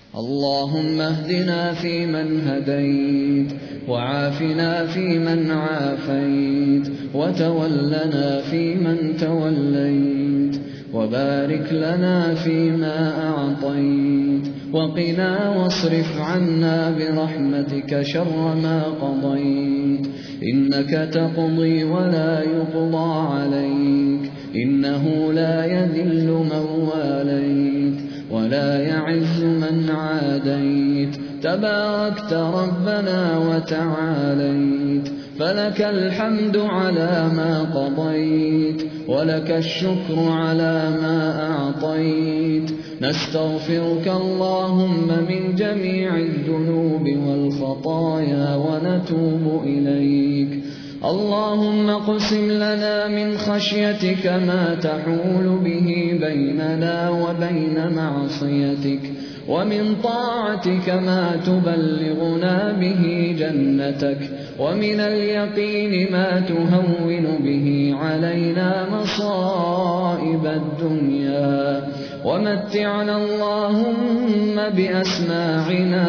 اللهم اهدنا فيمن هديت، وعافنا فيمن عافيت، وتولنا فيمن توليت، وبارك لنا فيما أعطيت، وقنا واصرف عنا برحمتك شر ما قضيت، إنك تقضي ولا يقضى عليك، إنه لا يذل من واليت ولا يعز من عاديت، تباركت ربنا وتعاليت، فلك الحمد على ما قضيت، ولك الشكر على ما أعطيت، نستغفرك اللهم من جميع الذنوب والخطايا ونتوب إليك. اللهم اقسم لنا من خشيتك ما تحول به بيننا وبين معصيتك، ومن طاعتك ما تبلغنا به جنتك، ومن اليقين ما تهون به علينا مصائب الدنيا، ومتعنا اللهم بأسماعنا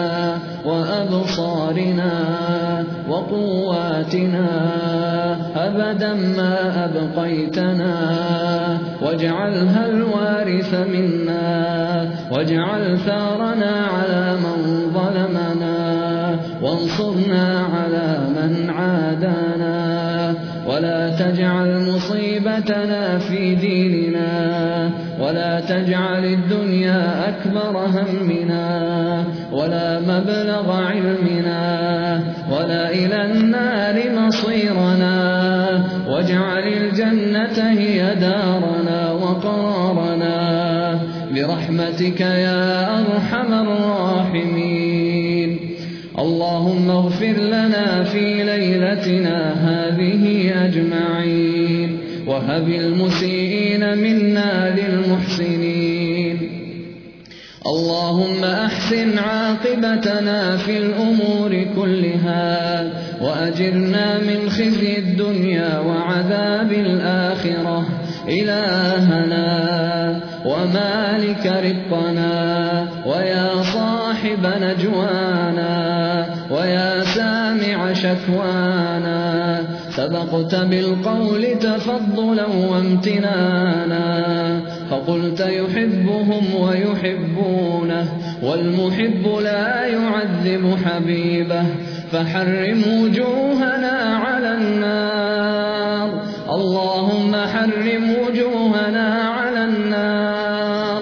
وأبصارنا وقواتنا أبدا ما أبقيتنا، واجعلها الوارث منا، واجعل ثارنا على من ظلمنا، وانصرنا على من عادانا، ولا تجعل مصيبتنا في ديننا، ولا تجعل الدنيا أكبر همنا، ولا مبلغ علمنا، ولا إلى النار مصيرنا، واجعل الجنة هي دارنا وقرارنا، برحمتك يا أرحم الراحمين. اللهم اغفر لنا في ليلتنا هذه أجمعين، وهب المسيئين منا للمحسنين. اللهم أحسن عاقبتنا في الأمور كلها، وأجرنا من خزي الدنيا وعذاب الآخرة. إلهنا ومالك رقنا، ويا صاحب نجوانا، ويا سامع شكوانا، سبقت بالقول تفضلا وامتنانا، فقلت يحبهم ويحبونه، والمحب لا يعذب حبيبه، فحرم وجوهنا على النار. اللهم حرم وجوهنا على النار.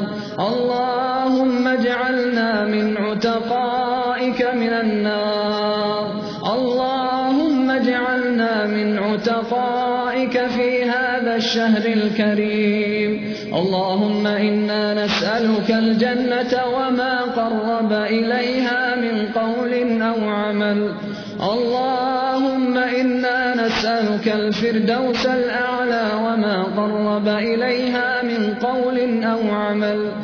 اللهم اجعلنا من عتقائك من النار. اللهم اجعلنا من عتقائك في هذا الشهر الكريم. اللهم إنا نسألك الجنة وما قرب إليها من قول أو عمل. اللهم إنا نسألك الفردوس الأعلى وما قرب إليها من قول أو عمل.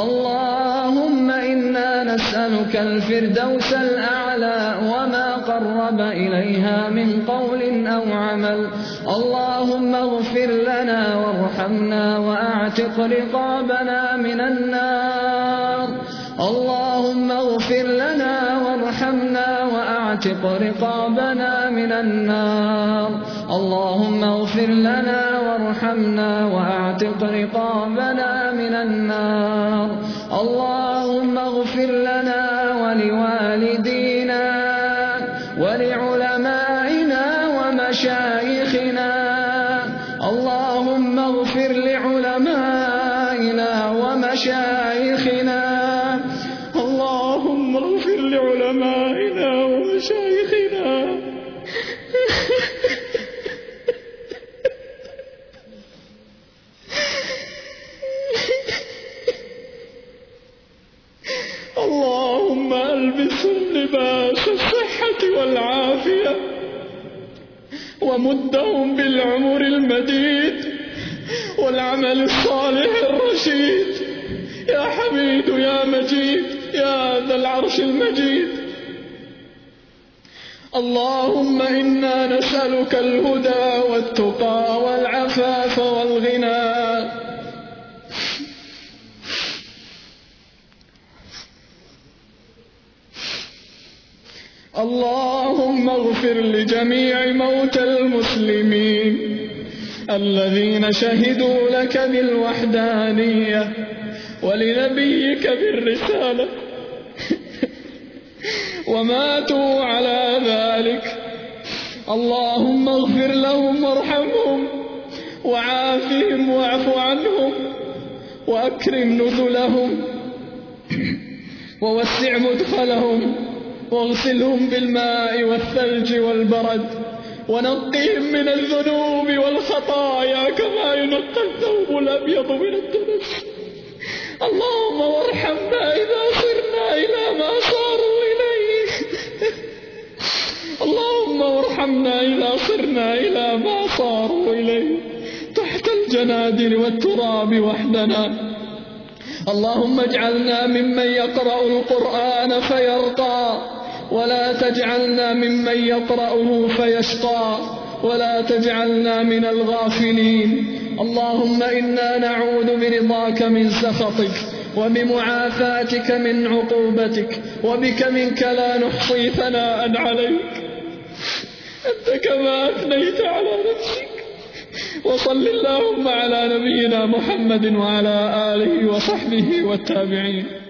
اللهم إنا نسألك الفردوس الأعلى وما قرب إليها من قول أو عمل. اللهم اغفر لنا وارحمنا وأعتق رقابنا من النار. اللهم اغفر لنا وارحمنا وأعتق رقابنا من النار. اللهم اغفر لنا وارحمنا وأعتق رقابنا من النار. اللهم اغفر لنا ولوالدينا ولعلمائنا ومشايخنا. اللهم اغفر لعلمائنا ومشايخنا. اللهم اغفر لعلمائنا ومشايخنا. اللهم ألبسهم لباس الصحة والعافية، ومدهم بالعمر المديد والعمل الصالح الرشيد، يا حميد يا مجيد يا ذا العرش المجيد. اللهم إنا نسألك الهدى والتقى والعفاف والغنى. اللهم اغفر لجميع موتى المسلمين الذين شهدوا لك بالوحدانية ولنبيك بالرسالة وماتوا على ذلك. اللهم اغفر لهم وارحمهم وعافهم واعف عنهم وأكرم نزلهم ووسع مدخلهم واغسلهم بالماء والثلج والبرد ونقهم من الذنوب والخطايا كما ينقى الثوب الأبيض من الدنس. اللهم وارحمنا إذا صرنا إلى ما صاروا إليه. اللهم وارحمنا إذا صرنا إلى ما صاروا إليه تحت الجنادل والتراب وحدنا. اللهم اجعلنا ممن يقرأ القرآن فيرقى ولا تجعلنا ممن يقرأه فيشقى ولا تجعلنا من الغافلين. اللهم إنا نعوذ برضاك من سخطك وبمعافاتك من عقوبتك وبك منك لا نحصي ثناء عليك أنت كما أثنيت على نفسك. وصل اللهم على نبينا محمد وعلى آله وصحبه والتابعين.